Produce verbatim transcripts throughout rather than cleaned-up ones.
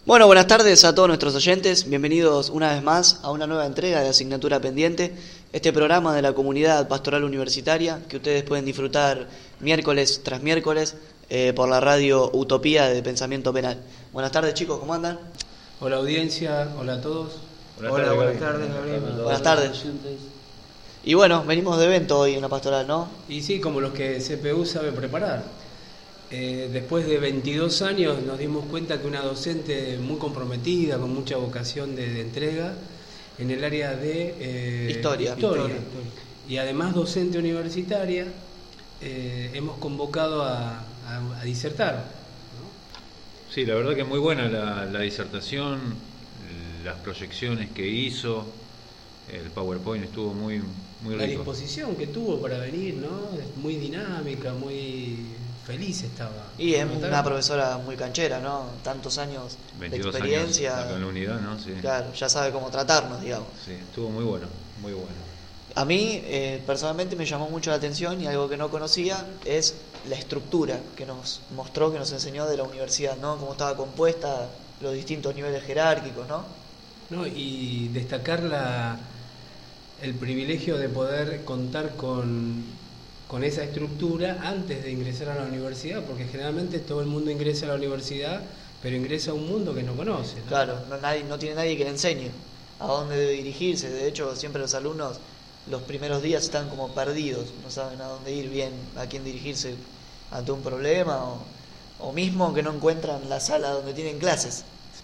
Bueno, buenas tardes a todos nuestros oyentes, bienvenidos una vez más a una nueva entrega de Asignatura Pendiente, este programa de la comunidad pastoral universitaria que ustedes pueden disfrutar miércoles tras miércoles eh, por la radio Utopía de Pensamiento Penal. Buenas tardes chicos, ¿cómo andan? Hola audiencia, hola a todos. Hola, hola buenas tardes, Gabriel. Buenas tardes. Y bueno, venimos de evento hoy en la pastoral, ¿no? Y sí, como los que C P U sabe preparar. Eh, después de veintidós años nos dimos cuenta que una docente muy comprometida, con mucha vocación de, de entrega, en el área de eh, historia. historia. historia. Y además docente universitaria, eh, hemos convocado a, a, a disertar, ¿no? Sí, la verdad que muy buena la, la disertación, las proyecciones que hizo, el PowerPoint estuvo muy, muy rico. La disposición que tuvo para venir, ¿no? Muy dinámica, muy feliz estaba. Y es una profesora muy canchera, ¿no? Tantos años de experiencia. Años acá en la unidad, ¿no? Sí. Claro, ya sabe cómo tratarnos, digamos. Sí, estuvo muy bueno, muy bueno. A mí, eh, personalmente, me llamó mucho la atención y algo que no conocía es la estructura que nos mostró, que nos enseñó de la universidad, ¿no? Cómo estaba compuesta, los distintos niveles jerárquicos, ¿no? No, y destacar la, el privilegio de poder contar con, con esa estructura antes de ingresar a la universidad, porque generalmente todo el mundo ingresa a la universidad, pero ingresa a un mundo que no conoce, ¿no? Claro, no, nadie, no tiene nadie que le enseñe a dónde debe dirigirse. De hecho, siempre los alumnos los primeros días están como perdidos, no saben a dónde ir bien, a quién dirigirse ante un problema, o, o mismo que no encuentran la sala donde tienen clases.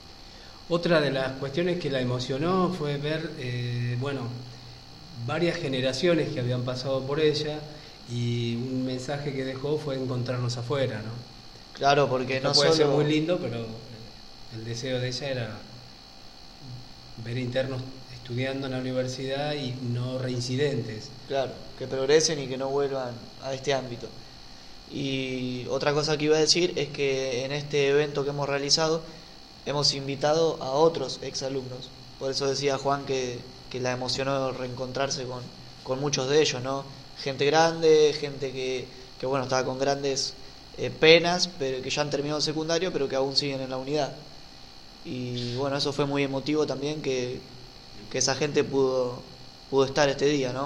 Otra de las cuestiones que la emocionó fue ver, eh, bueno, varias generaciones que habían pasado por ella, y un mensaje que dejó fue encontrarnos afuera, ¿no? Claro, porque Esto no puede solo... ser muy lindo, pero el deseo de ella era ver internos estudiando en la universidad y no reincidentes. Claro, que progresen y que no vuelvan a este ámbito. Y otra cosa que iba a decir es que en este evento que hemos realizado hemos invitado a otros exalumnos. Por eso decía Juan que, que la emocionó reencontrarse con, con muchos de ellos, ¿no? Gente grande, gente que, que bueno, estaba con grandes eh, penas, pero que ya han terminado el secundario, pero que aún siguen en la unidad. Y bueno, eso fue muy emotivo también, que, que esa gente pudo, pudo estar este día, ¿no?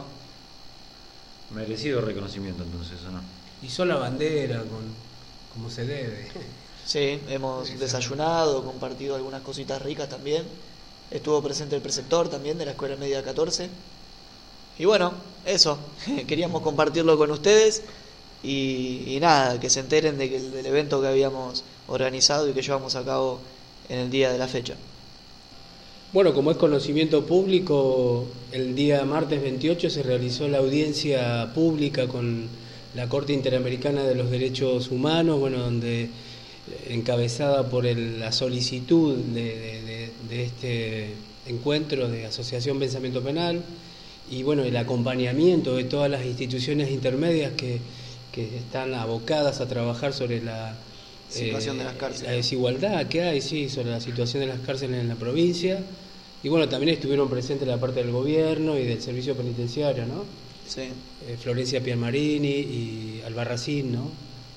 Merecido reconocimiento entonces, ¿o no? Hizo la bandera con, como se debe. Sí, hemos desayunado, compartido algunas cositas ricas también. Estuvo presente el preceptor también de la Escuela Media catorce. Y bueno, eso, queríamos compartirlo con ustedes y, y nada, que se enteren de que, del evento que habíamos organizado y que llevamos a cabo en el día de la fecha. Bueno, como es conocimiento público, el día martes veintiocho se realizó la audiencia pública con la Corte Interamericana de los Derechos Humanos, bueno, donde encabezada por el, la solicitud de, de, de, de este encuentro de Asociación Pensamiento Penal, y bueno, el acompañamiento de todas las instituciones intermedias que, que están abocadas a trabajar sobre la situación eh, de las cárceles, la desigualdad que hay, sí, sobre la situación de las cárceles en la provincia. Y bueno, también estuvieron presentes la parte del gobierno y del servicio penitenciario, ¿no? Sí. Eh, Florencia Piermarini y Albarracín, ¿no?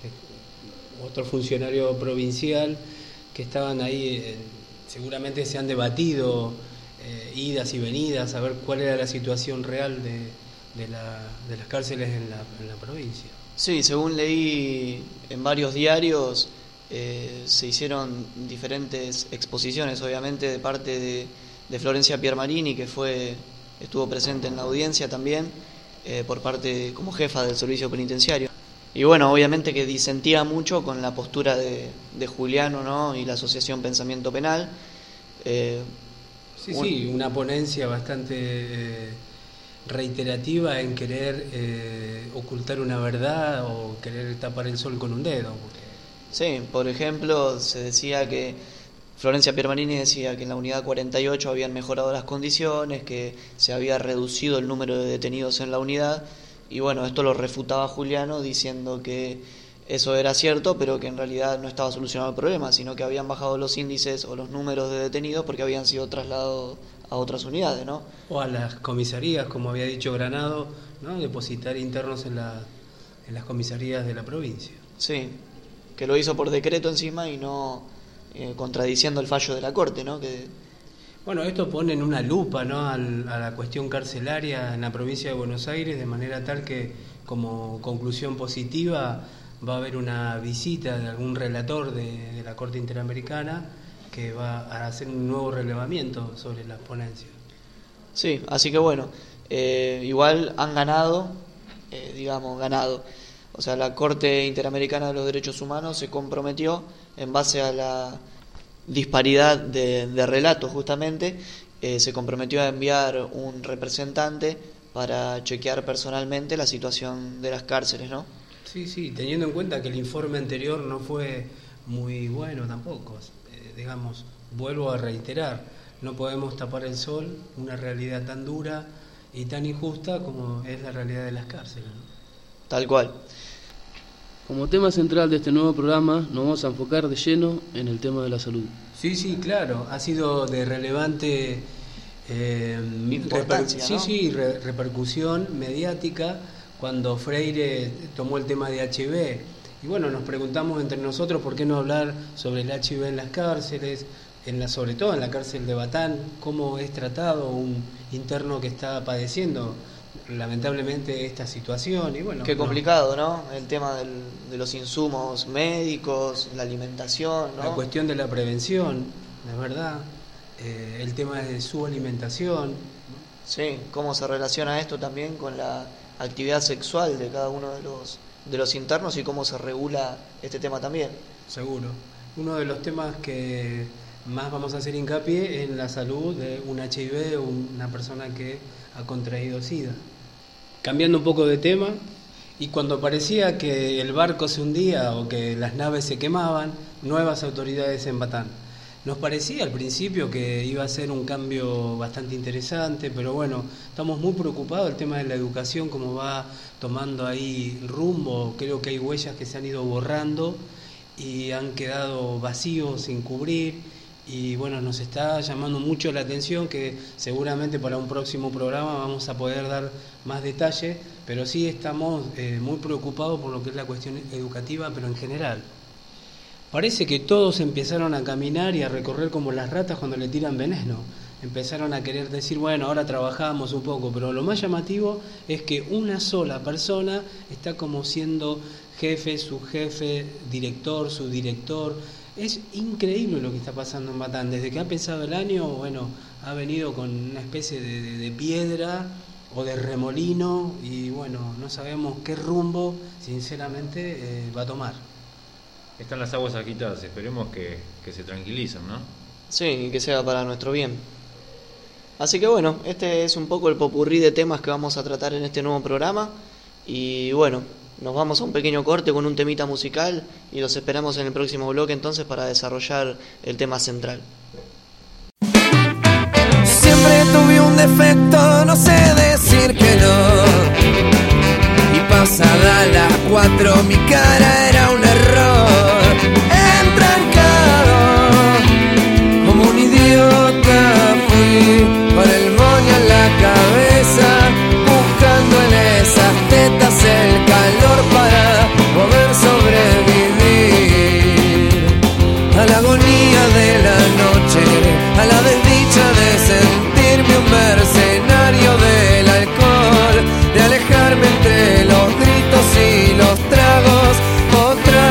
Eh, otro funcionario provincial que estaban ahí, eh, seguramente se han debatido eh, idas y venidas a ver cuál era la situación real de, de, la, de las cárceles en la, en la provincia. Sí, según leí en varios diarios, eh, se hicieron diferentes exposiciones, obviamente, de parte de, de Florencia Piermarini, que fue estuvo presente en la audiencia también, eh, por parte como jefa del servicio penitenciario. Y bueno, obviamente que disentía mucho con la postura de, de Juliano, ¿no? Y la Asociación Pensamiento Penal. Eh, sí, un... sí, una ponencia bastante eh, reiterativa en querer eh, ocultar una verdad o querer tapar el sol con un dedo. Porque... Sí, por ejemplo, se decía que Florencia Piermarini decía que en la unidad cuarenta y ocho habían mejorado las condiciones, que se había reducido el número de detenidos en la unidad. Y bueno, esto lo refutaba Juliano diciendo que eso era cierto, pero que en realidad no estaba solucionado el problema, sino que habían bajado los índices o los números de detenidos porque habían sido trasladados a otras unidades, ¿no? O a las comisarías, como había dicho Granado, ¿no? Depositar internos en, la, en las comisarías de la provincia. Sí, que lo hizo por decreto encima y no, eh, contradiciendo el fallo de la Corte, ¿no? Que... Bueno, esto pone en una lupa, ¿no?, al, a la cuestión carcelaria en la provincia de Buenos Aires, de manera tal que, como conclusión positiva, va a haber una visita de algún relator de, de la Corte Interamericana que va a hacer un nuevo relevamiento sobre las ponencias. Sí, así que bueno, eh, igual han ganado, eh, digamos, ganado. O sea, la Corte Interamericana de los Derechos Humanos se comprometió, en base a la disparidad de, de relatos justamente, eh, se comprometió a enviar un representante para chequear personalmente la situación de las cárceles, ¿no? Sí, sí, teniendo en cuenta que el informe anterior no fue muy bueno tampoco, eh, digamos, vuelvo a reiterar, no podemos tapar el sol, una realidad tan dura y tan injusta como es la realidad de las cárceles, ¿no? Tal cual. Como tema central de este nuevo programa, nos vamos a enfocar de lleno en el tema de la salud. Sí, sí, claro, ha sido de relevante eh, importancia, reper- sí, ¿no? sí, re- repercusión mediática cuando Freire tomó el tema de H I V. Y bueno, nos preguntamos entre nosotros por qué no hablar sobre el H I V en las cárceles, en la, sobre todo en la cárcel de Batán, cómo es tratado un interno que está padeciendo lamentablemente esta situación. Y bueno, Qué no, complicado, ¿no? El tema del, de los insumos médicos, la alimentación, ¿no? la cuestión de la prevención, es verdad, eh, el tema de su alimentación. Sí, cómo se relaciona esto también con la actividad sexual de cada uno de los de los internos y cómo se regula este tema también. Seguro. Uno de los temas que más vamos a hacer hincapié es en la salud de un H I V o una persona que ha contraído SIDA. Cambiando un poco de tema, y cuando parecía que el barco se hundía o que las naves se quemaban, nuevas autoridades en Batán. Nos parecía al principio que iba a ser un cambio bastante interesante, pero bueno, estamos muy preocupados. El tema de la educación, como va tomando ahí rumbo, creo que hay huellas que se han ido borrando y han quedado vacíos sin cubrir, y bueno, nos está llamando mucho la atención, que seguramente para un próximo programa vamos a poder dar más detalle, pero sí estamos eh, muy preocupados por lo que es la cuestión educativa, pero en general. Parece que todos empezaron a caminar y a recorrer como las ratas cuando le tiran veneno. Empezaron a querer decir, bueno, ahora trabajamos un poco, pero lo más llamativo es que una sola persona está como siendo jefe, subjefe, director, subdirector. Es increíble lo que está pasando en Batán. Desde que ha empezado el año, bueno, ha venido con una especie de, de, de piedra o de remolino y bueno, no sabemos qué rumbo, sinceramente, eh, va a tomar. Están las aguas agitadas, esperemos que, que se tranquilicen, ¿no? Sí, y que sea para nuestro bien. Así que bueno, este es un poco el popurrí de temas que vamos a tratar en este nuevo programa. Y bueno, nos vamos a un pequeño corte con un temita musical y los esperamos en el próximo bloque entonces para desarrollar el tema central. Siempre tuve un defecto, no sé decir que no. Y pasada las cuatro mi cara era un error. Entrancado, como un idiota fui, con el moño en la cabeza, buscando en esas tetas el calor para poder sobrevivir a la agonía de la noche, a la desdicha de sentirme un mercenario del alcohol, de alejarme entre los gritos y los tragos. Otra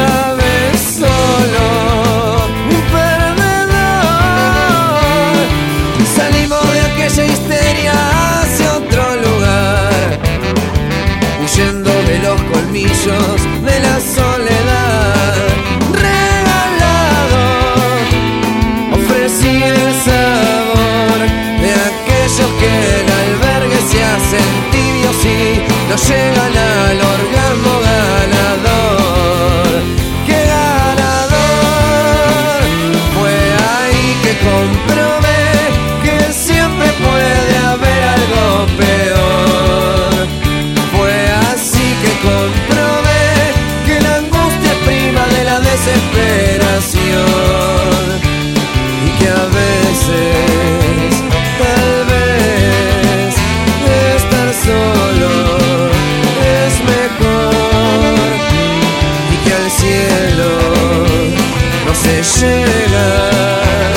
llegar.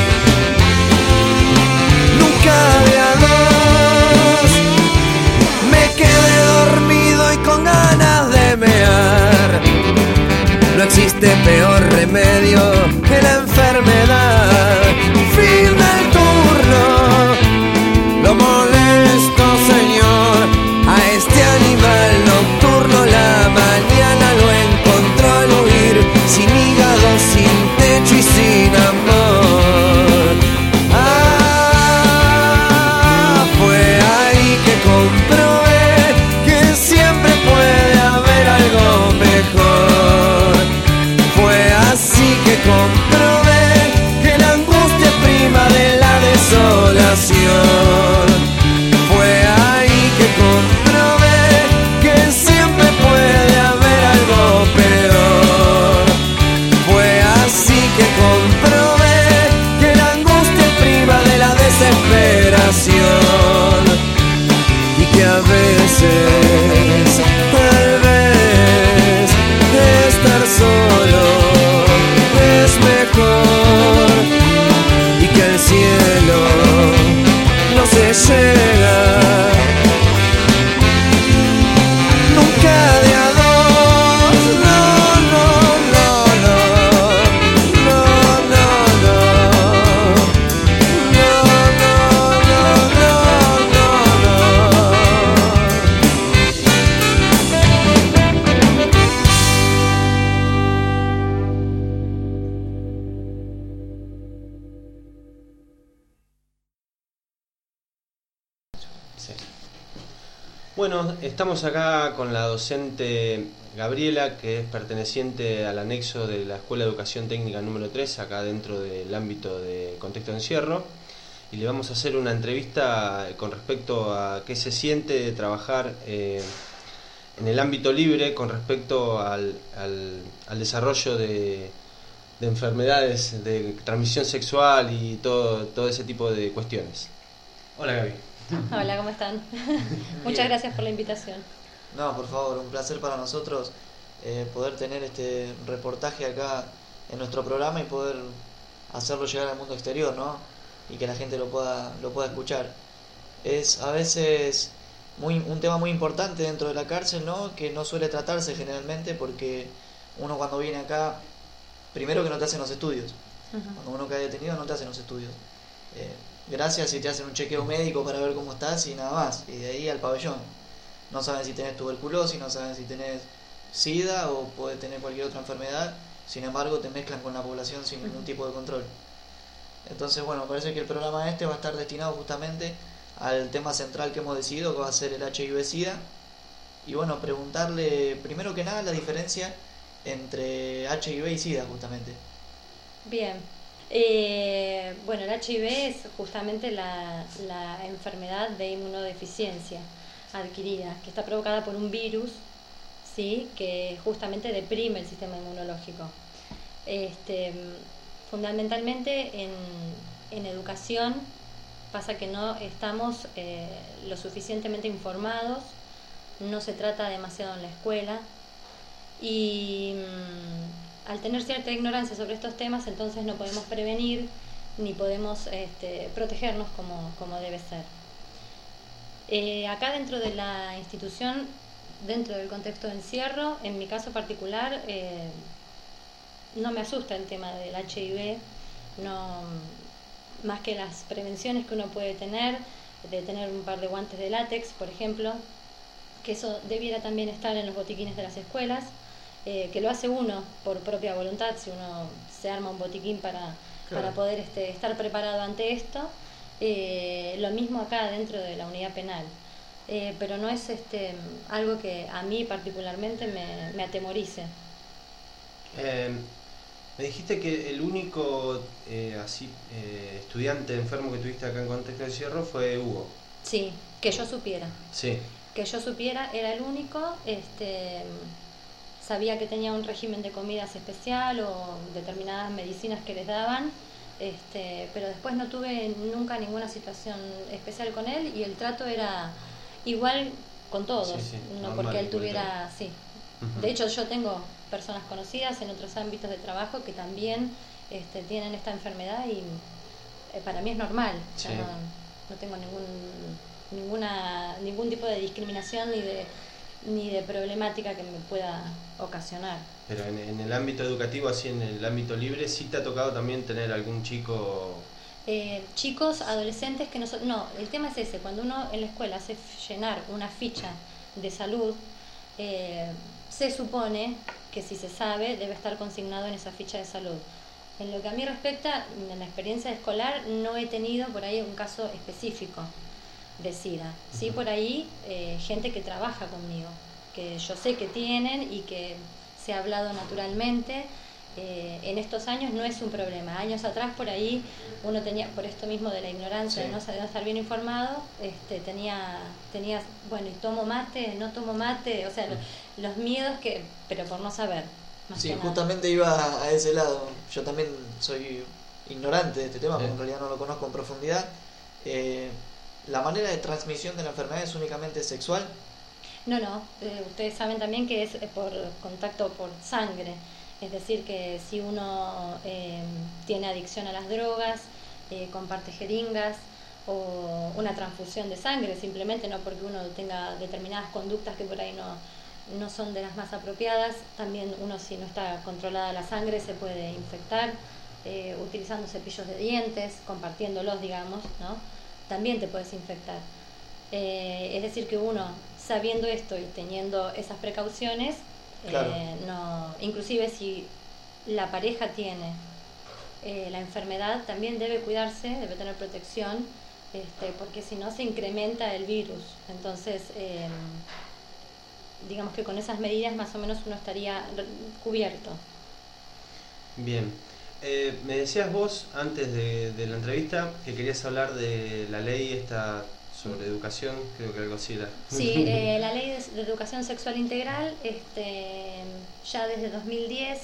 Nunca de a dos me quedé dormido y con ganas de mear. No existe peor remedio que la enfermedad. Fin del turno. Lo molesto, señor, a este animal nocturno. La mañana lo encontró al huir, sin hígado, sin techo y sin amor. Ah, fue ahí que comprobé que siempre puede haber algo mejor. Fue así que comprobé que la angustia es prima de la desolación. Fue ahí que comprobé que siempre puede haber algo peor. Fue así que comprobé que la angustia es prima de la desesperación. Y que a veces, tal vez, estar solo es mejor. Y que al cielo no se llega nunca de a dos. No, no, no, no, no, no, no, no, no, no, no, Sí. Bueno, estamos acá con la docente Gabriela, que es perteneciente al anexo de la Escuela de Educación Técnica número tres, acá dentro del ámbito de contexto de encierro, y le vamos a hacer una entrevista con respecto a qué se siente trabajar eh, en el ámbito libre con respecto al, al, al desarrollo de, de enfermedades de transmisión sexual y todo, todo ese tipo de cuestiones. Hola, Gaby. Hola, ¿cómo están? Muchas gracias por la invitación. No, por favor, un placer para nosotros eh, poder tener este reportaje acá en nuestro programa y poder hacerlo llegar al mundo exterior, ¿no? Y que la gente lo pueda lo pueda escuchar. Es a veces muy un tema muy importante dentro de la cárcel, ¿no? Que no suele tratarse generalmente porque uno cuando viene acá, primero que no te hacen los estudios. Uh-huh. Cuando uno cae detenido no te hacen los estudios. Eh, gracias si te hacen un chequeo médico para ver cómo estás y nada más. Y de ahí al pabellón. No saben si tenés tuberculosis, no saben si tenés SIDA o puedes tener cualquier otra enfermedad. Sin embargo, te mezclan con la población sin ningún tipo de control. Entonces, bueno, parece que el programa este va a estar destinado justamente al tema central que hemos decidido, que va a ser el H I V SIDA. Y bueno, preguntarle primero que nada la diferencia entre H I V y SIDA justamente. Bien. Eh, bueno, el H I V es justamente la, la enfermedad de inmunodeficiencia adquirida, que está provocada por un virus, ¿sí? Que justamente deprime el sistema inmunológico. Este, fundamentalmente en, en educación pasa que no estamos eh, lo suficientemente informados, no se trata demasiado en la escuela y mm, al tener cierta ignorancia sobre estos temas, entonces no podemos prevenir ni podemos este, protegernos como, como debe ser. Eh, acá dentro de la institución, dentro del contexto de encierro, en mi caso particular, eh, no me asusta el tema del H I V, no, más que las prevenciones que uno puede tener, de tener un par de guantes de látex, por ejemplo, que eso debiera también estar en los botiquines de las escuelas, eh, que lo hace uno por propia voluntad, si uno se arma un botiquín para, claro. para poder este, estar preparado ante esto. Eh, lo mismo acá dentro de la unidad penal, eh, pero no es este, algo que a mí particularmente me, me atemorice. Eh, me dijiste que el único eh, así eh, estudiante enfermo que tuviste acá en contexto de encierro fue Hugo. Sí, que yo supiera. Sí. Que yo supiera, era el único. Este, sabía que tenía un régimen de comidas especial o determinadas medicinas que les daban. Este, pero después no tuve nunca ninguna situación especial con él y el trato era igual con todos, sí, sí, no normal, porque él tuviera, sí. Uh-huh. De hecho yo tengo personas conocidas en otros ámbitos de trabajo que también este, tienen esta enfermedad y eh, para mí es normal. Sí. O sea, no, no tengo ningún ninguna ningún tipo de discriminación ni de ni de problemática que me pueda ocasionar. Pero en, en el ámbito educativo, así en el ámbito libre, ¿sí te ha tocado también tener algún chico? Eh, chicos, adolescentes que no son... No, el tema es ese, cuando uno en la escuela hace llenar una ficha de salud, eh, se supone que si se sabe debe estar consignado en esa ficha de salud. En lo que a mí respecta, en la experiencia escolar no he tenido por ahí un caso específico de SIDA. Sí, por ahí eh, gente que trabaja conmigo, que yo sé que tienen y que se ha hablado naturalmente. Eh, en estos años no es un problema. Años atrás por ahí uno tenía, por esto mismo de la ignorancia, sí, de no saber, no estar bien informado, este, tenía, tenía, bueno, y tomo mate, no tomo mate, o sea, los, los miedos que, pero por no saber. Más sí, que justamente iba a ese lado. Yo también soy ignorante de este tema, porque sí, en realidad no lo conozco en profundidad. Eh, ¿La manera de transmisión de la enfermedad es únicamente sexual? No, no. Eh, ustedes saben también que es por contacto por sangre. Es decir, que si uno eh, tiene adicción a las drogas, eh, comparte jeringas o una transfusión de sangre, simplemente no porque uno tenga determinadas conductas que por ahí no, no son de las más apropiadas, también uno, si no está controlada la sangre, se puede infectar eh, utilizando cepillos de dientes, compartiéndolos, digamos, ¿no? También te puedes infectar. Eh, es decir, que uno, sabiendo esto y teniendo esas precauciones, claro, eh, no, inclusive si la pareja tiene eh, la enfermedad, también debe cuidarse, debe tener protección, este, porque si no se incrementa el virus. Entonces, eh, digamos que con esas medidas más o menos uno estaría cubierto. Bien. Eh, me decías vos antes de, de la entrevista que querías hablar de la ley esta sobre educación, creo que algo así era. Sí, eh, la ley de, de educación sexual integral, este, ya desde dos mil diez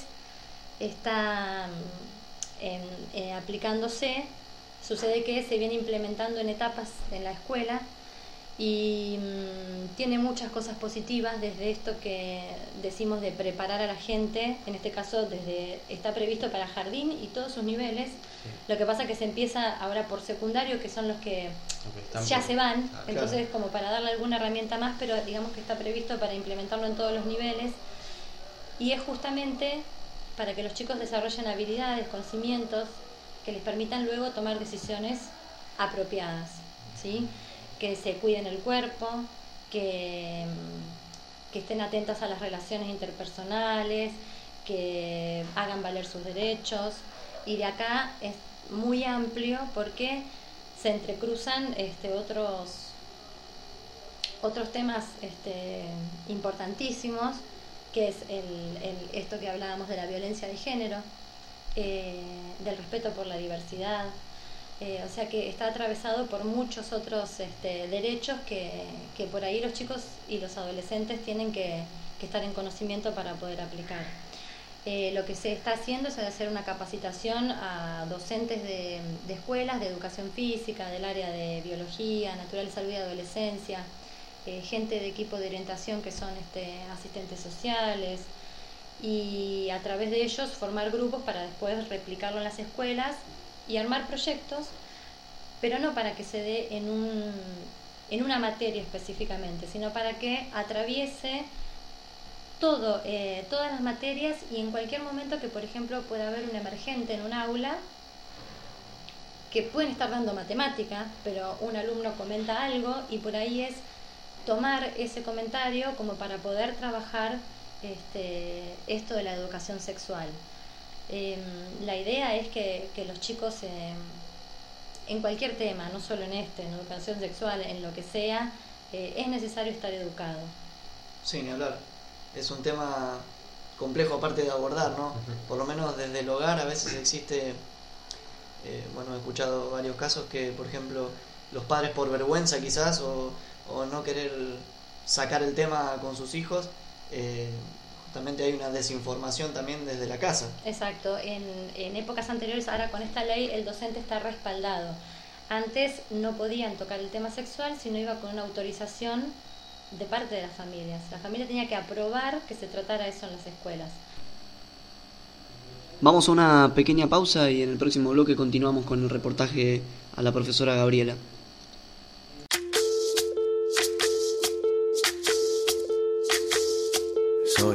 está en, eh, aplicándose. Sucede que se viene implementando en etapas en la escuela y mmm, tiene muchas cosas positivas, desde esto que decimos de preparar a la gente, en este caso desde está previsto para jardín y todos sus niveles. Sí. Lo que pasa que se empieza ahora por secundario, que son los que okay, ya por... se van, ah, entonces claro, como para darle alguna herramienta más, pero digamos que está previsto para implementarlo en todos los niveles, y es justamente para que los chicos desarrollen habilidades, conocimientos que les permitan luego tomar decisiones apropiadas, ¿sí? Que se cuiden el cuerpo, que, que estén atentas a las relaciones interpersonales, que hagan valer sus derechos. Y de acá es muy amplio porque se entrecruzan este, otros, otros temas este, importantísimos, que es el, el, esto que hablábamos de la violencia de género, eh, del respeto por la diversidad. Eh, o sea que está atravesado por muchos otros este, derechos que, que por ahí los chicos y los adolescentes tienen que, que estar en conocimiento para poder aplicar. Eh, lo que se está haciendo es hacer una capacitación a docentes de, de escuelas, de educación física, del área de biología, natural, salud y adolescencia, eh, gente de equipo de orientación que son este, asistentes sociales, y a través de ellos formar grupos para después replicarlo en las escuelas y armar proyectos, pero no para que se dé en, un, en una materia específicamente, sino para que atraviese todo, eh, todas las materias, y en cualquier momento que, por ejemplo, pueda haber un emergente en un aula, que pueden estar dando matemática, pero un alumno comenta algo y por ahí es tomar ese comentario como para poder trabajar este, esto de la educación sexual. Eh, la idea es que, que los chicos eh, en cualquier tema, no solo en este, en educación sexual, en lo que sea, eh, es necesario estar educado. Sí, ni hablar. Es un tema complejo aparte de abordar, ¿no? Por lo menos desde el hogar a veces existe, eh, bueno, he escuchado varios casos que, por ejemplo, los padres por vergüenza quizás o, o no querer sacar el tema con sus hijos, eh, justamente hay una desinformación también desde la casa. Exacto. En, en épocas anteriores, ahora con esta ley, el docente está respaldado. Antes no podían tocar el tema sexual si no iba con una autorización de parte de las familias. La familia tenía que aprobar que se tratara eso en las escuelas. Vamos a una pequeña pausa y en el próximo bloque continuamos con el reportaje a la profesora Gabriela. Soy,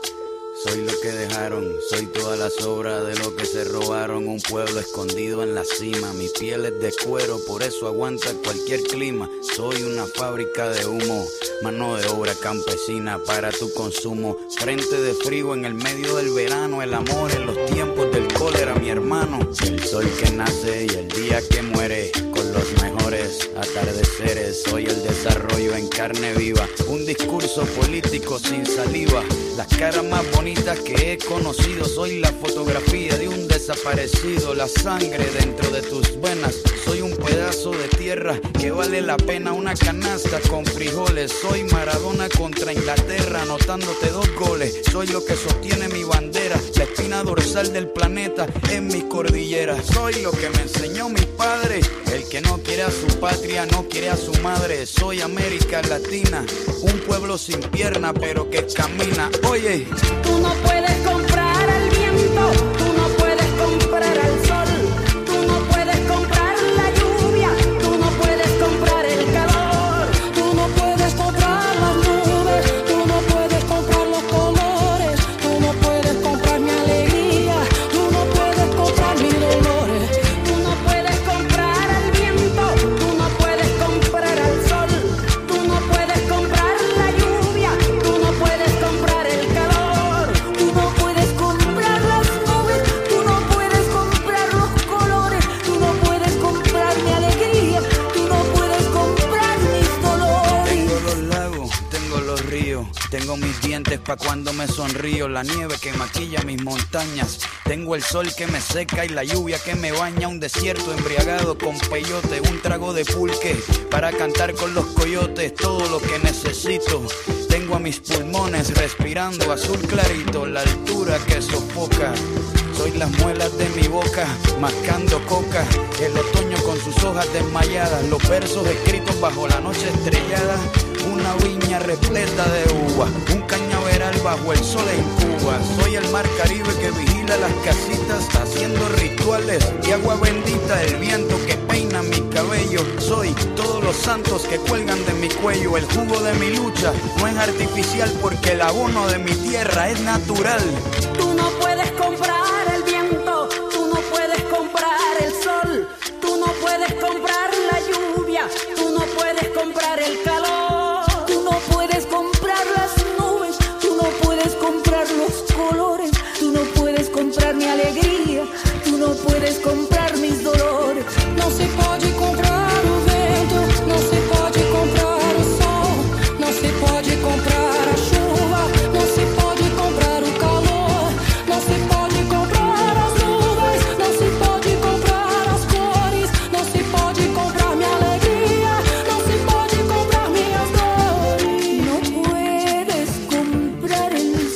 soy lo que dejaron, soy toda la sobra de lo que se robaron. Un pueblo escondido en la cima, mi piel es de cuero, por eso aguanta cualquier clima. Soy una fábrica de humo, mano de obra campesina para tu consumo. Frente de frío en el medio del verano, el amor en los tiempos del cólera, mi hermano. El sol que nace y el día que muere, con los mejores atardeceres. Soy el desarrollo en carne viva, un discurso político sin saliva. Las caras más bonitas que he conocido, soy la fotografía de un desaparecido. La sangre dentro de tus venas, soy un pedazo de tierra que vale la pena una canasta con frijoles. Soy Maradona contra Inglaterra, anotándote dos goles. Soy lo que sostiene mi bandera, la espina dorsal del planeta en mis cordilleras. Soy lo que me enseñó mi padre, el que no quiere a su patria, no quiere a su madre. Soy América Latina, un pueblo sin pierna pero que camina. Oye, tú no puedes comprar el viento, tú no puedes comprar el sol, tú no puedes comprar la lluvia, tú no puedes comprar el calor, tú no puedes comprar las nubes, tú no puedes comprar los colores, tú no puedes comprar mi alegría, tú no puedes comprar mis dolores, tú no puedes comprar el viento, tú no puedes comprar el sol, tú no puedes comprar la lluvia, tú no puedes comprar el calor, tú no puedes comprar las nubes, tú no puedes comprar los colores, tú no puedes comprar mi alegría, tú no puedes comprar mis dolores. tengo los lagos, tengo los ríos, tengo mis dientes pa' cuando me sonrío, la nieve que maquilla mis montañas, tengo el sol que me seca y la lluvia que me baña, un desierto embriagado con peyote, un trago de pulque para cantar con los coyotes, todo lo que necesito. Tengo a mis pulmones respirando azul clarito, la altura que sofoca. Soy las muelas de mi boca, mascando coca, el otoño con sus hojas desmayadas, los versos escritos bajo la noche estrellada, una viña repleta de uva, un cañaveral bajo el sol en Cuba. Soy el mar Caribe que vigila las casitas, haciendo rituales y agua bendita, el viento que peina mi cabello. Soy todos los santos que cuelgan de mi cuello, el jugo de mi lucha no es artificial porque el abono de mi tierra es natural. Tú no puedes comprar el viento, tú no puedes comprar el sol, tú no puedes comprar la lluvia, tú no puedes comprar el calor, tú no puedes comprar las nubes, tú no puedes comprar los colores, tú no puedes comprar mi alegría, tú no puedes comprar mis dolores. No se pode comprar o vento, no se pode comprar o sol, no se pode comprar a chuva, no se pode comprar o calor, no se pode comprar as nuvens, no se pode comprar as cores, no se pode comprar mi alegría, no se pode comprar minhas dores. No puedes comprar el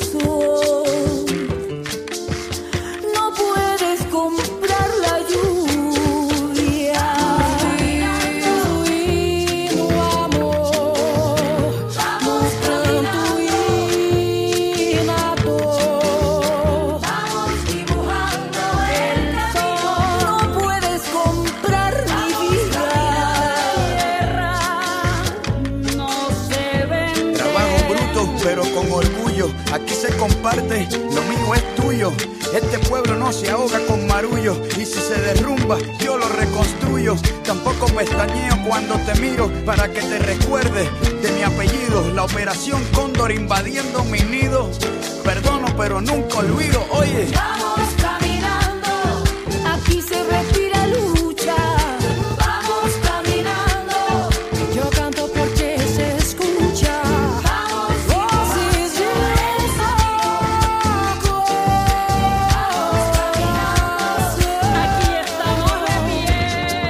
sol, no puedes comprar la lluvia. Y no amor, vamos pronto y nado, vamos dibujando el sol. No puedes comprar mi vida, no se vende. Trabajo bruto pero con orgullo, aquí se comparte, lo mío es tuyo. Este pueblo no se ahoga con marullo, y si se derrumba yo lo reconstruyo. Tampoco pestañeo cuando te miro para que te recuerdes de mi apellido. La operación Cóndor invadiendo mi nido, perdono pero nunca olvido. Oye, Vamos caminando, aquí se respira lucha. Vamos caminando, yo canto porque se escucha. Vamos, voces de desahogo. Vamos caminando, aquí estamos de pie.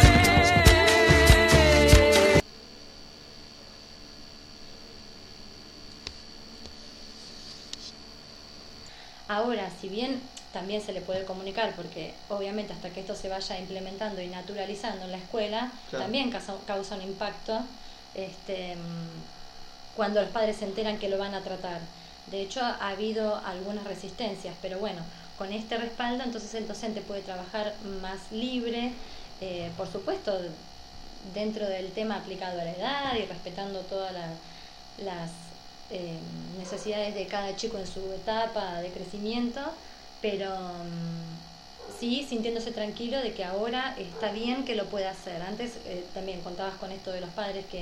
Ahora, si bien también se le puede comunicar, porque obviamente hasta que esto se vaya implementando y naturalizando en la escuela, Claro. también causa, causa un impacto este, mm, cuando los padres se enteran que lo van a tratar. De hecho, ha habido algunas resistencias, pero bueno, con este respaldo, entonces el docente puede trabajar más libre, eh, por supuesto, dentro del tema aplicado a la edad y respetando todas la, las eh, necesidades de cada chico en su etapa de crecimiento, pero um, sí sintiéndose tranquilo de que ahora está bien que lo pueda hacer. Antes eh, también contabas con esto de los padres que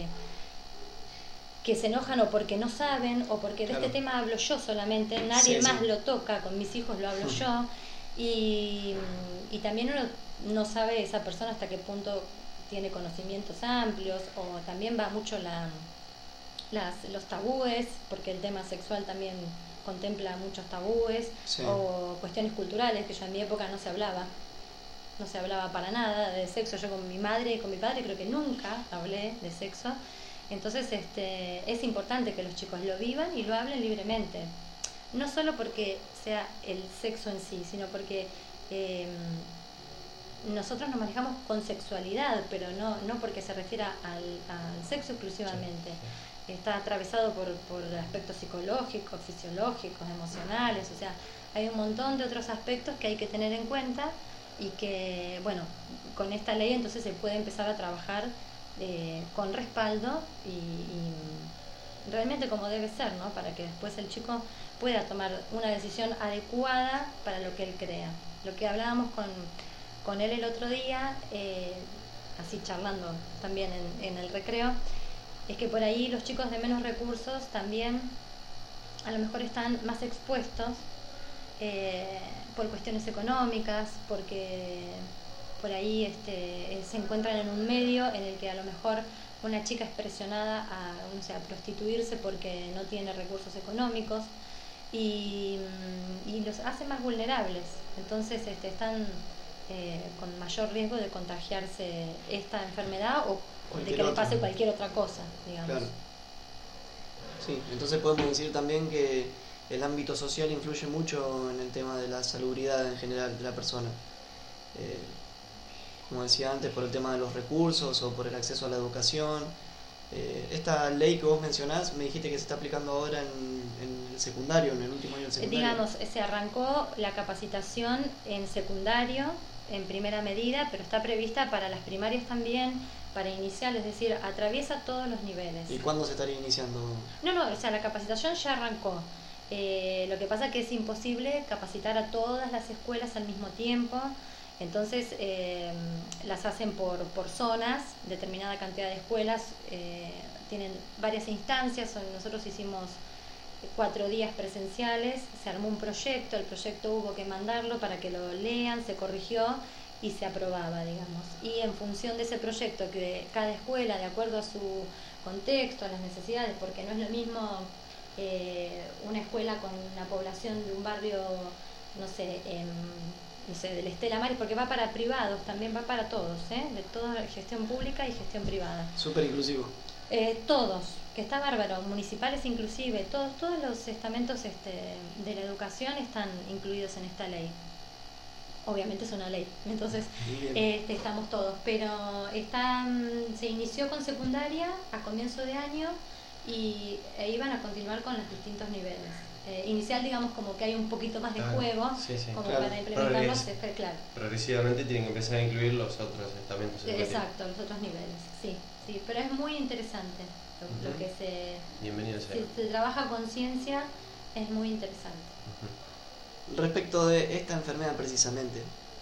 que se enojan o porque no saben o porque de claro. este tema hablo yo solamente, nadie sí, más sí. lo toca, con mis hijos lo hablo yo, y, y también uno no sabe esa persona hasta qué punto tiene conocimientos amplios, o también va mucho la, las, los tabúes, porque el tema sexual también contempla muchos tabúes, sí. o cuestiones culturales, que yo en mi época no se hablaba, no se hablaba para nada de sexo. Yo con mi madre y con mi padre creo que nunca hablé de sexo. Entonces este, es importante que los chicos lo vivan y lo hablen libremente, no solo porque sea el sexo en sí, sino porque eh, nosotros nos manejamos con sexualidad, pero no, no porque se refiera al, al sexo exclusivamente. Sí, sí. Está atravesado por, por aspectos psicológicos, fisiológicos, emocionales, o sea, hay un montón de otros aspectos que hay que tener en cuenta y que, bueno, con esta ley entonces se puede empezar a trabajar Eh, con respaldo y, y realmente como debe ser, ¿no? Para que después el chico pueda tomar una decisión adecuada para lo que él crea. Lo que hablábamos con, con él el otro día, eh, así charlando también en, en el recreo, es que por ahí los chicos de menos recursos también a lo mejor están más expuestos eh, por cuestiones económicas, porque por ahí este, se encuentran en un medio en el que a lo mejor una chica es presionada a, o sea, a prostituirse porque no tiene recursos económicos y, y los hace más vulnerables. Entonces este, están eh, con mayor riesgo de contagiarse esta enfermedad o cualquier de que les pase otra. cualquier otra cosa, digamos. Claro. Sí, entonces podemos decir también que el ámbito social influye mucho en el tema de la salubridad en general de la persona. Eh, como decía antes, por el tema de los recursos o por el acceso a la educación. Eh, esta ley que vos mencionás, me dijiste que se está aplicando ahora en, en el secundario, en el último año del secundario. Digamos, se arrancó la capacitación en secundario, en primera medida, pero está prevista para las primarias también, para inicial, es decir, atraviesa todos los niveles. ¿Y cuándo se estaría iniciando? No, no, o sea, la capacitación ya arrancó. Eh, lo que pasa es que es imposible capacitar a todas las escuelas al mismo tiempo. Entonces eh, las hacen por, por zonas, determinada cantidad de escuelas, eh, tienen varias instancias. Nosotros hicimos cuatro días presenciales, se armó un proyecto, el proyecto hubo que mandarlo para que lo lean, se corrigió y se aprobaba, digamos. Y en función de ese proyecto, que cada escuela, de acuerdo a su contexto, a las necesidades, porque no es lo mismo eh, una escuela con una población de un barrio, no sé, en... no sé, del Estela Maris, porque va para privados, también va para todos, ¿eh? De toda gestión pública y gestión privada. Súper inclusivo. Eh, todos, que está bárbaro, municipales inclusive, todos, todos los estamentos este, de la educación están incluidos en esta ley. Obviamente es una ley, entonces este, estamos todos, pero están, se inició con secundaria a comienzo de año y e iban a continuar con los distintos niveles. Eh, inicial, digamos, como que hay un poquito más de ah, juego, sí, sí, como claro. para implementarlos, Progres claro. Progresivamente tienen que empezar a incluir los otros estamentos educativos. Exacto, los otros niveles, sí, sí, pero es muy interesante lo, uh-huh. lo que se, Bienvenido sea. se, se trabaja con ciencia, es muy interesante. Uh-huh. Respecto de esta enfermedad precisamente,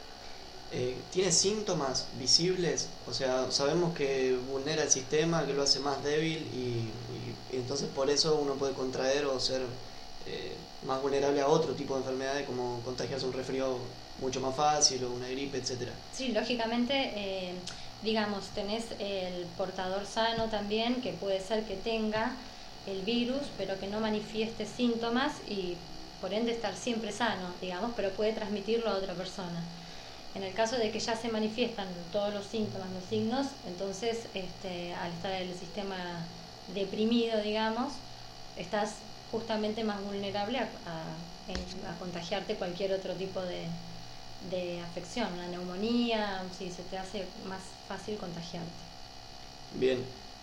eh, ¿tiene síntomas visibles? O sea, sabemos que vulnera el sistema, que lo hace más débil y, y, y entonces por eso uno puede contraer o ser Eh, más vulnerable a otro tipo de enfermedades, como contagiarse un resfriado mucho más fácil o una gripe, etcétera. Sí, lógicamente, eh, digamos, tenés el portador sano también, que puede ser que tenga el virus, pero que no manifieste síntomas y por ende estar siempre sano, digamos, pero puede transmitirlo a otra persona. En el caso de que ya se manifiestan todos los síntomas, los signos, entonces este, al estar el sistema deprimido, digamos, estás justamente más vulnerable a, a, a contagiarte cualquier otro tipo de, de afección, una neumonía, si se te hace más fácil contagiarte. Bien.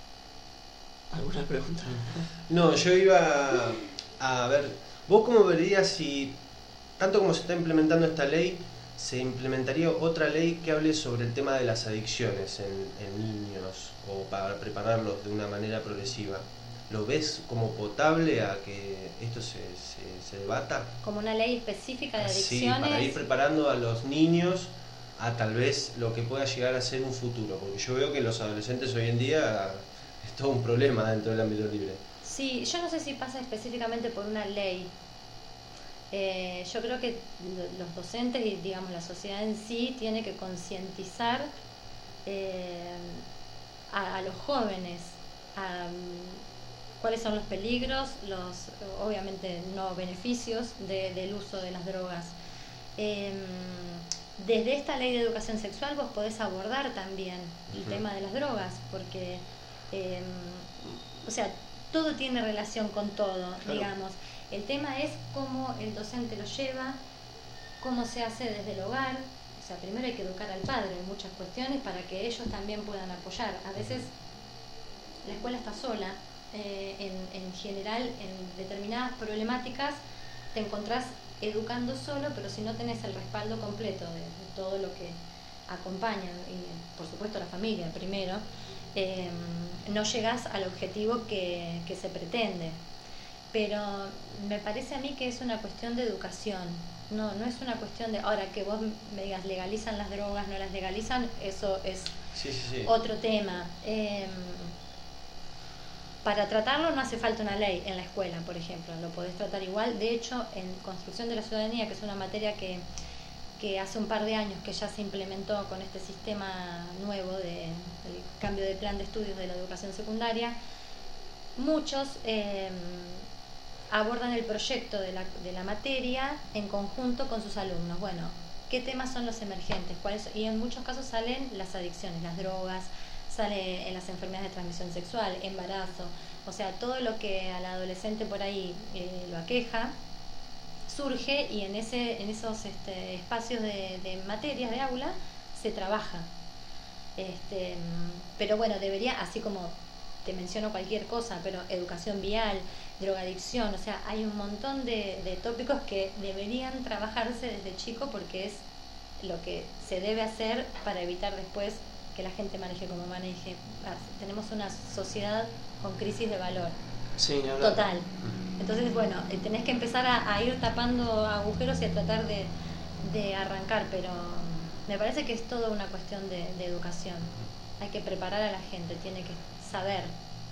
¿Alguna pregunta? No, yo iba a, a ver, ¿vos cómo verías si tanto como se está implementando esta ley, se implementaría otra ley que hable sobre el tema de las adicciones en, en niños o para prepararlos de una manera progresiva. ¿Lo ves como potable a que esto se, se, se debata? Como una ley específica de adicciones. Sí, para ir preparando a los niños a tal vez lo que pueda llegar a ser un futuro, porque yo veo que los adolescentes hoy en día es todo un problema dentro del ámbito libre. Sí, yo no sé si pasa específicamente por una ley. Eh, yo creo que los docentes y digamos la sociedad en sí tiene que concientizar eh, a, a los jóvenes a, cuáles son los peligros, los obviamente no beneficios de, del uso de las drogas. Eh, desde esta ley de educación sexual vos podés abordar también el uh-huh. tema de las drogas, porque eh, o sea, todo tiene relación con todo, claro. digamos. El tema es cómo el docente lo lleva, cómo se hace desde el hogar. O sea, primero hay que educar al padre en muchas cuestiones para que ellos también puedan apoyar. A veces la escuela está sola, eh, en, en general, en determinadas problemáticas te encontrás educando solo, pero si no tenés el respaldo completo de, de todo lo que acompaña, y por supuesto la familia primero, eh, no llegás al objetivo que, que se pretende. Pero me parece a mí que es una cuestión de educación, no no es una cuestión de, ahora que vos me digas legalizan las drogas, no las legalizan, eso es sí, sí, sí. otro tema. Eh, para tratarlo no hace falta una ley en la escuela, por ejemplo, lo podés tratar igual. De hecho, en construcción de la ciudadanía, que es una materia que, que hace un par de años que ya se implementó con este sistema nuevo de, del cambio de plan de estudios de la educación secundaria, muchos... Eh, abordan el proyecto de la, de la materia en conjunto con sus alumnos. Bueno, ¿qué temas son los emergentes? ¿Cuáles? Y en muchos casos salen las adicciones, las drogas, sale en las enfermedades de transmisión sexual, embarazo, o sea, todo lo que al adolescente por ahí eh, lo aqueja, surge y en ese en esos este, espacios de, de materias de aula se trabaja. Este, pero bueno, debería, así como te menciono cualquier cosa, pero educación vial, drogadicción, o sea, hay un montón de, de tópicos que deberían trabajarse desde chico porque es lo que se debe hacer para evitar después que la gente maneje como maneje. Tenemos una sociedad con crisis de valor sí, no, total. Entonces, bueno, tenés que empezar a, a ir tapando agujeros y a tratar de, de arrancar, pero me parece que es toda una cuestión de, de educación. Hay que preparar a la gente, tiene que saber.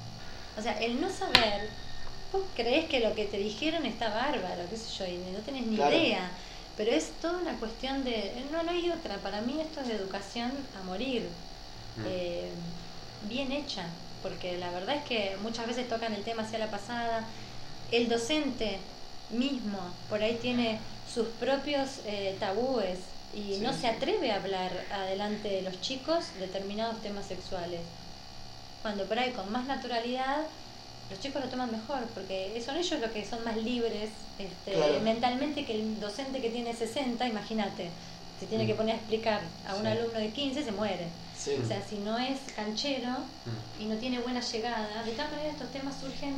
O sea, el no saber, vos creés que lo que te dijeron está bárbaro, qué sé yo, y no tenés ni claro. idea, pero es toda una cuestión de, no, no hay otra, para mí esto es de educación a morir, mm. eh, bien hecha, porque la verdad es que muchas veces tocan el tema hacia la pasada, el docente mismo por ahí tiene sus propios eh, tabúes y sí. no se atreve a hablar adelante de los chicos determinados temas sexuales, cuando por ahí con más naturalidad los chicos lo toman mejor, porque son ellos los que son más libres este, claro. mentalmente que el docente que tiene sesenta, imagínate, se tiene mm. que poner a explicar a un sí. alumno de quince, se muere. Sí. O sea, si no es canchero mm. y no tiene buena llegada, de todas maneras estos temas surgen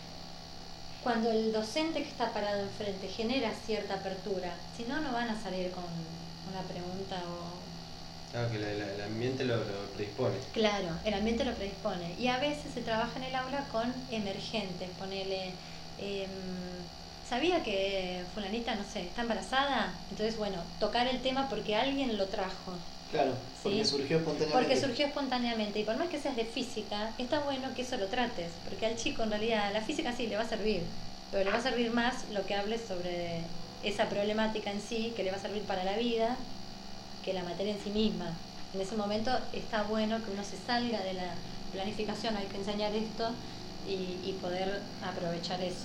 cuando el docente que está parado enfrente genera cierta apertura, si no, no van a salir con una pregunta o... Claro, que la, la, el ambiente lo, lo predispone. Claro, el ambiente lo predispone. Y a veces se trabaja en el aula con emergentes. Ponele, eh, ¿sabía que fulanita, no sé, está embarazada? Entonces, bueno, tocar el tema porque alguien lo trajo. Claro, porque ¿sí? surgió espontáneamente. Porque surgió espontáneamente. Y por más que seas de física, está bueno que eso lo trates. Porque al chico, en realidad, la física sí le va a servir. Pero le va a servir más lo que hables sobre esa problemática en sí, que le va a servir para la vida, que la materia en sí misma. En ese momento está bueno que uno se salga de la planificación, hay que enseñar esto y, y poder aprovechar eso.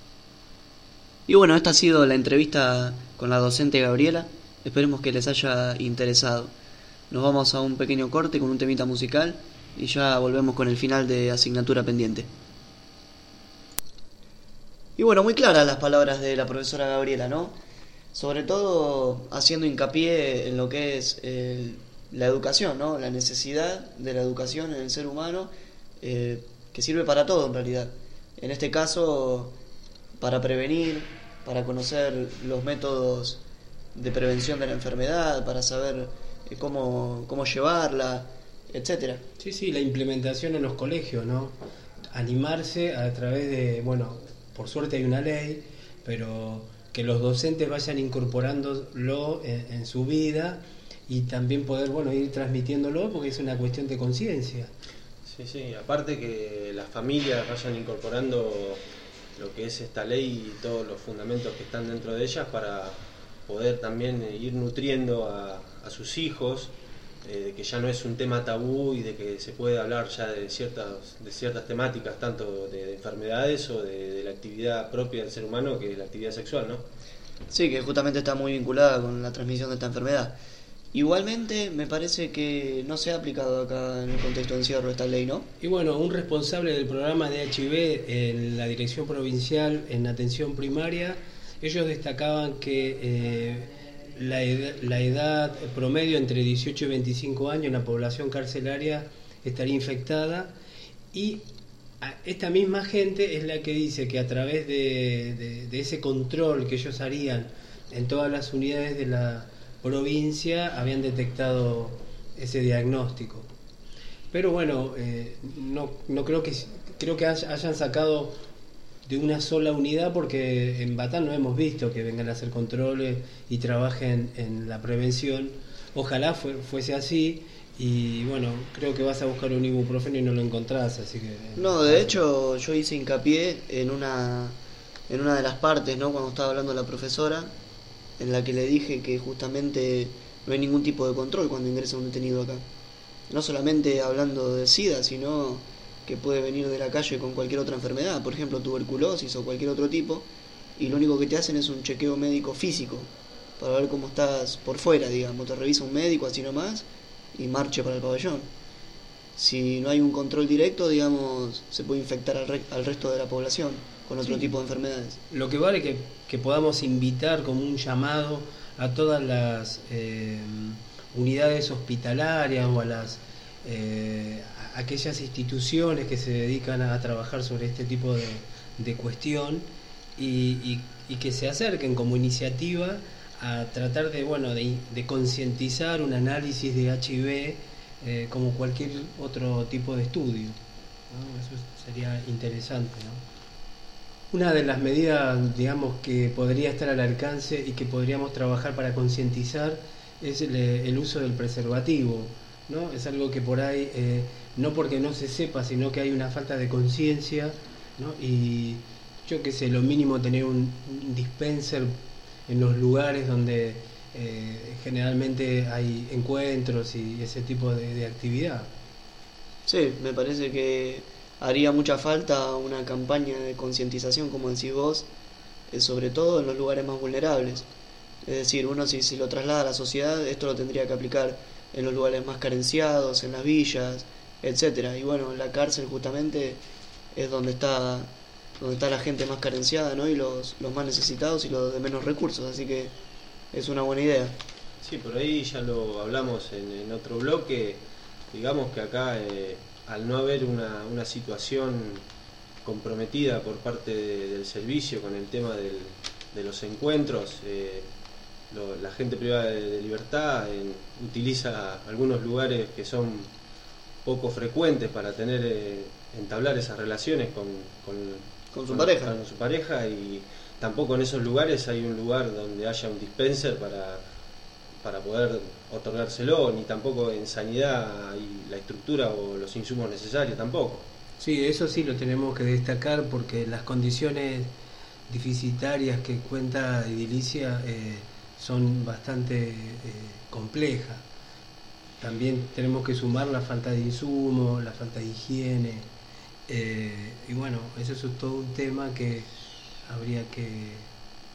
Y bueno, esta ha sido la entrevista con la docente Gabriela, esperemos que les haya interesado. Nos vamos a un pequeño corte con un temita musical y ya volvemos con el final de asignatura pendiente. Y bueno, muy claras las palabras de la profesora Gabriela, ¿no? Sobre todo haciendo hincapié en lo que es eh, la educación, ¿no? La necesidad de la educación en el ser humano, eh, que sirve para todo en realidad. En este caso, para prevenir, para conocer los métodos de prevención de la enfermedad, para saber eh, cómo, cómo llevarla, etcétera. Sí, sí, la implementación en los colegios, ¿no? Animarse a través de, bueno, por suerte hay una ley, pero que los docentes vayan incorporándolo en, en su vida y también poder, bueno, ir transmitiéndolo porque es una cuestión de conciencia. Sí, sí, aparte que las familias vayan incorporando lo que es esta ley y todos los fundamentos que están dentro de ellas para poder también ir nutriendo a, a sus hijos, eh, de que ya no es un tema tabú y de que se puede hablar ya de ciertas, de ciertas temáticas, tanto de, de enfermedades o de, de la actividad propia del ser humano, que es la actividad sexual, ¿no? Sí, que justamente está muy vinculada con la transmisión de esta enfermedad. Igualmente me parece que no se ha aplicado acá en el contexto de encierro esta ley, ¿no? Y bueno, un responsable del programa de H I V en la Dirección Provincial en Atención Primaria, ellos destacaban que eh, la, ed- la edad promedio entre dieciocho y veinticinco años en la población carcelaria estaría infectada, y a esta misma gente es la que dice que a través de, de, de ese control que ellos harían en todas las unidades de la provincia habían detectado ese diagnóstico. Pero bueno, eh, no, no creo que creo que hayan sacado de una sola unidad, porque en Batán no hemos visto que vengan a hacer controles y trabajen en la prevención. Ojalá fue, fuese así, y bueno, creo que vas a buscar un ibuprofeno y no lo encontrás, así que... No, de hecho yo hice hincapié en una, en una de las partes, ¿no? Cuando estaba hablando la profesora, en la que le dije que justamente no hay ningún tipo de control cuando ingresa un detenido acá. No solamente hablando de SIDA, sino que puede venir de la calle con cualquier otra enfermedad, por ejemplo tuberculosis o cualquier otro tipo, y lo único que te hacen es un chequeo médico físico, para ver cómo estás por fuera, digamos. Te revisa un médico así nomás y marche para el pabellón. Si no hay un control directo, digamos, se puede infectar al, re- al resto de la población con otro Sí. tipo de enfermedades. Lo que vale que, que podamos invitar como un llamado a todas las eh, unidades hospitalarias o a las eh, a aquellas instituciones que se dedican a, a trabajar sobre este tipo de, de cuestión, y, y, y que se acerquen como iniciativa a tratar de, bueno, de, de concientizar un análisis de H I V eh, como cualquier otro tipo de estudio, ¿no? Eso sería interesante, ¿no? Una de las medidas, digamos, que podría estar al alcance y que podríamos trabajar para concientizar es el, el uso del preservativo, ¿no? Es algo que por ahí, eh, no porque no se sepa, sino que hay una falta de conciencia, ¿no? Y yo qué sé, lo mínimo tener un, un dispenser en los lugares donde eh, generalmente hay encuentros y ese tipo de, de actividad. Sí, me parece que haría mucha falta una campaña de concientización, como decís vos, eh, sobre todo en los lugares más vulnerables. Es decir, uno si, si lo traslada a la sociedad, esto lo tendría que aplicar en los lugares más carenciados, en las villas, etcétera. Y bueno, la cárcel justamente es donde está donde está la gente más carenciada, ¿no? Y los, los más necesitados y los de menos recursos, así que es una buena idea. Sí, por ahí ya lo hablamos en, en otro bloque. Digamos que acá, eh, al no haber una, una situación comprometida por parte de, del servicio con el tema del, de los encuentros, eh, lo, la gente privada de, de libertad eh, utiliza algunos lugares que son poco frecuentes para tener eh, entablar esas relaciones con, con, con su con, pareja. Con su pareja, y tampoco en esos lugares hay un lugar donde haya un dispenser para para poder otorgárselo, ni tampoco en sanidad hay la estructura o los insumos necesarios tampoco. Sí, eso sí lo tenemos que destacar, porque las condiciones deficitarias que cuenta Edilicia eh, son bastante eh, complejas. También tenemos que sumar la falta de insumos, la falta de higiene, eh, y bueno, eso es todo un tema que habría que...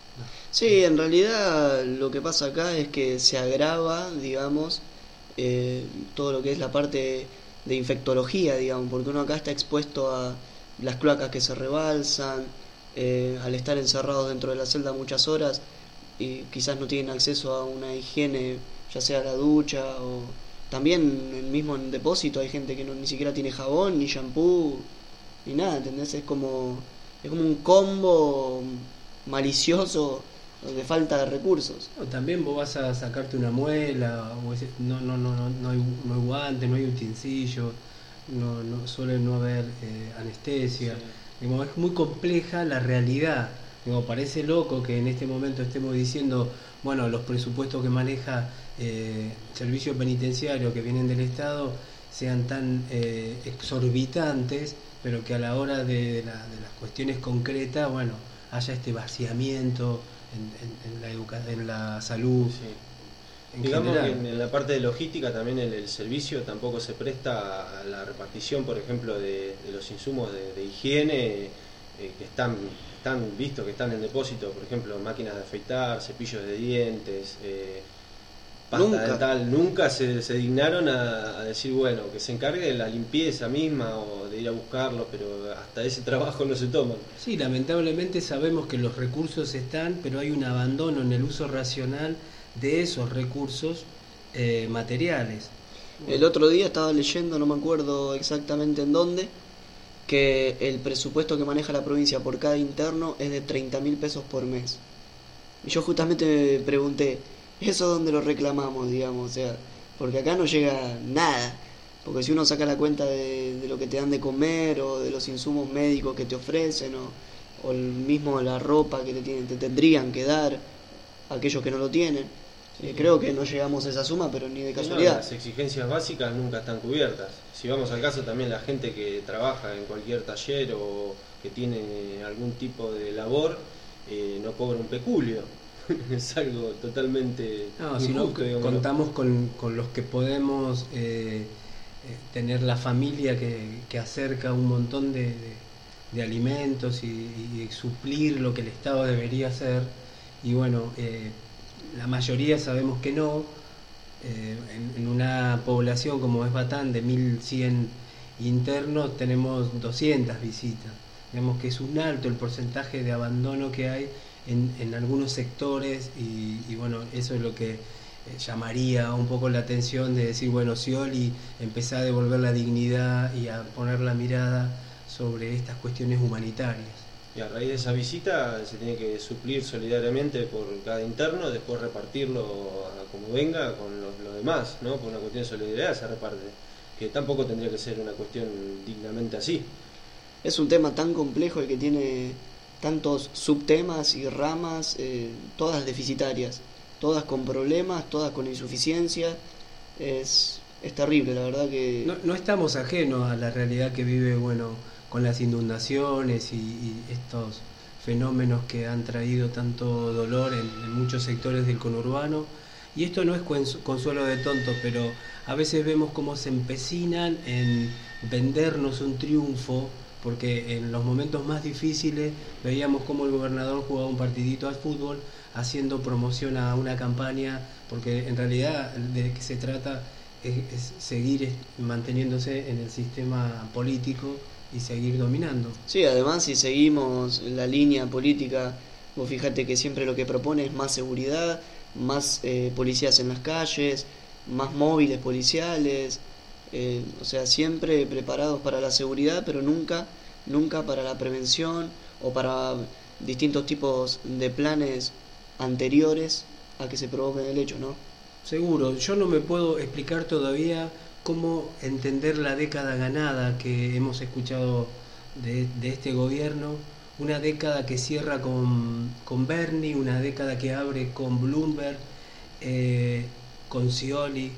Sí, en realidad lo que pasa acá es que se agrava, digamos, eh, todo lo que es la parte de infectología, digamos, porque uno acá está expuesto a las cloacas que se rebalsan, eh, al estar encerrados dentro de la celda muchas horas y quizás no tienen acceso a una higiene, ya sea la ducha o también mismo en depósito hay gente que no, ni siquiera tiene jabón, ni shampoo, ni nada, ¿entendés? Es como, es como un combo malicioso donde falta recursos. No, también vos vas a sacarte una muela, o ese, no, no, no, no, no, hay, no hay guante, no hay utensilio, no, no, suele no haber eh, anestesia. Sí. Digo, es muy compleja la realidad. Digo, parece loco que en este momento estemos diciendo, bueno, los presupuestos que maneja eh, el servicio penitenciario que vienen del Estado sean tan eh, exorbitantes, pero que a la hora de, de, la, de las cuestiones concretas, bueno, haya este vaciamiento en, en, en, la, educa en la salud. Sí. En Digamos general. Que en la parte de logística también el, el servicio tampoco se presta a la repartición, por ejemplo, de, de los insumos de, de higiene eh, que están, están vistos, que están en depósito, por ejemplo, máquinas de afeitar, cepillos de dientes, eh, pasta nunca. dental. Nunca se, se dignaron a, a decir, bueno, que se encargue de la limpieza misma o de ir a buscarlo, pero hasta ese trabajo no se toman. Sí, lamentablemente sabemos que los recursos están, pero hay un abandono en el uso racional de esos recursos eh, materiales. El otro día estaba leyendo, no me acuerdo exactamente en dónde, que el presupuesto que maneja la provincia por cada interno es de treinta mil pesos por mes. Y yo justamente me pregunté, ¿eso dónde lo reclamamos, digamos? O sea, porque acá no llega nada. Porque si uno saca la cuenta de, de lo que te dan de comer o de los insumos médicos que te ofrecen o, o el mismo la ropa que te, tienen, te tendrían que dar aquellos que no lo tienen, sí, eh, creo que no llegamos a esa suma, pero ni de casualidad. No, las exigencias básicas nunca están cubiertas. Si vamos al caso, también la gente que trabaja en cualquier taller o que tiene algún tipo de labor eh, no cobra un peculio. Es algo totalmente no, injusto, si no, digamos. Contamos con, con los que podemos eh, eh, tener la familia que, que acerca un montón de, de, de alimentos y, y suplir lo que el Estado debería hacer. Y bueno, eh, la mayoría sabemos que no. Eh, en, en una población como es Batán de mil cien internos tenemos doscientas visitas. Digamos que es un alto el porcentaje de abandono que hay en, en algunos sectores y, y bueno, eso es lo que eh, llamaría un poco la atención de decir, bueno, Scioli empezá a devolver la dignidad y a poner la mirada sobre estas cuestiones humanitarias. Y a raíz de esa visita se tiene que suplir solidariamente por cada interno, después repartirlo a como venga con los, los demás, ¿no? Por una cuestión de solidaridad se reparte, que tampoco tendría que ser una cuestión dignamente así. Es un tema tan complejo el que tiene tantos subtemas y ramas, eh, todas deficitarias, todas con problemas, todas con insuficiencia. Es, es terrible, la verdad que... No, no estamos ajenos a la realidad que vive, bueno, con las inundaciones y, y estos fenómenos que han traído tanto dolor en, en muchos sectores del conurbano. Y esto no es consuelo de tontos, pero a veces vemos cómo se empecinan en vendernos un triunfo, porque en los momentos más difíciles veíamos cómo el gobernador jugaba un partidito al fútbol haciendo promoción a una campaña, porque en realidad de que se trata es, es seguir manteniéndose en el sistema político y seguir dominando. Sí, además si seguimos la línea política, vos fíjate que siempre lo que propone es más seguridad, más eh, policías en las calles, más móviles policiales, eh, o sea, siempre preparados para la seguridad, pero nunca, nunca para la prevención o para distintos tipos de planes anteriores a que se provoquen el hecho, ¿no? Seguro, yo no me puedo explicar todavía cómo entender la década ganada que hemos escuchado de, de este gobierno, una década que cierra con, con Bernie, una década que abre con Bloomberg, eh, con Scioli,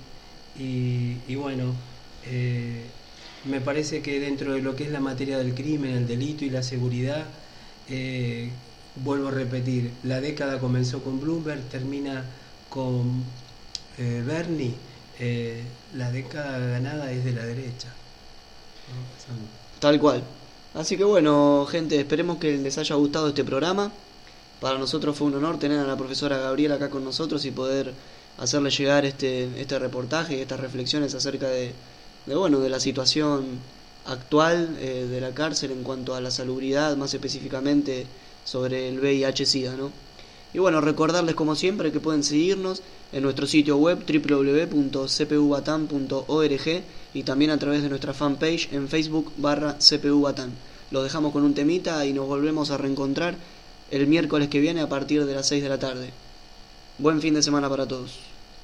y, y bueno, eh, me parece que dentro de lo que es la materia del crimen, el delito y la seguridad, eh, vuelvo a repetir, la década comenzó con Bloomberg, termina con eh, Bernie. Eh, la década ganada es de la derecha, ¿no? Tal cual. Así que bueno, gente, esperemos que les haya gustado este programa. Para nosotros fue un honor tener a la profesora Gabriela acá con nosotros y poder hacerle llegar este este reportaje y estas reflexiones acerca de, de bueno, de la situación actual eh, de la cárcel en cuanto a la salubridad, más específicamente sobre el V I H SIDA, ¿no? Y bueno, recordarles como siempre que pueden seguirnos en nuestro sitio web doble u doble u doble u punto c p u batán punto org y también a través de nuestra fanpage en Facebook barra C P U Batán. Los dejamos con un temita y nos volvemos a reencontrar el miércoles que viene a partir de las seis de la tarde. Buen fin de semana para todos.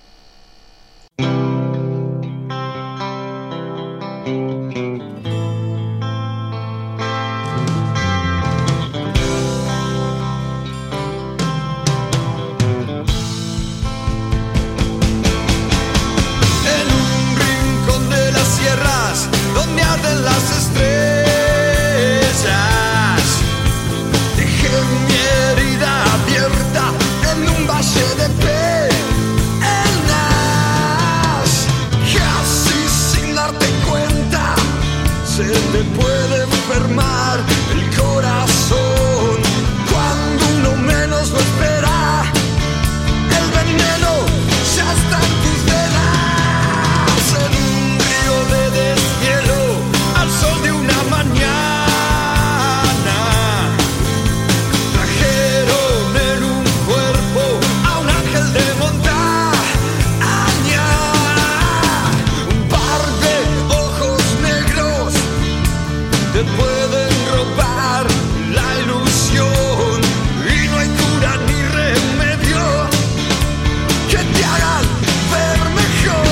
Donde arden las estrellas, dejé mi herida abierta en un valle de penas. Casi sin darte cuenta, se te puede enfermar el corazón. Cuando uno menos lo espera, el veneno ya está en tus venas. En un río de deshielo, al sol de una mañana, trajeron en un cuerpo a un ángel de montaña. Un par de ojos negros te pueden robar la ilusión, y no hay cura ni remedio que te hagan ver mejor.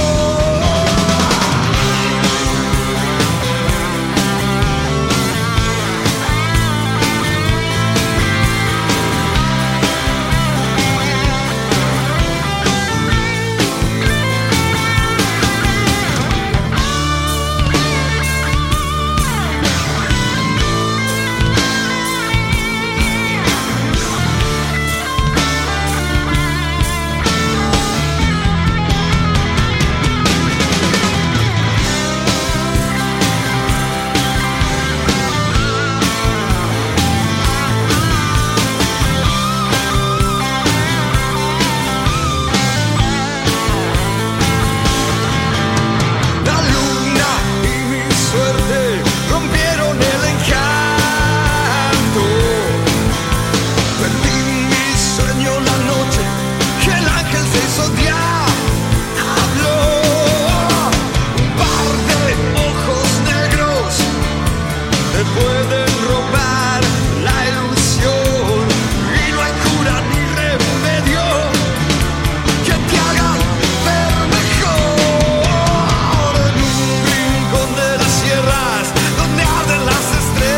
La luna y mi suerte rompieron el encanto. Perdí mi sueño la noche que el ángel se hizo diablo. Un par de ojos negros te pueden robar la ilusión, y no hay cura ni remedio que te hagan ver mejor. En un rincón de las sierras donde arden las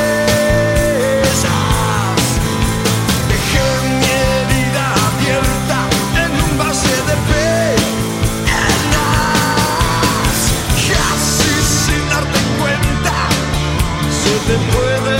estrellas, dejé mi herida abierta en un valle de penas. Casi sin darte cuenta, se te puede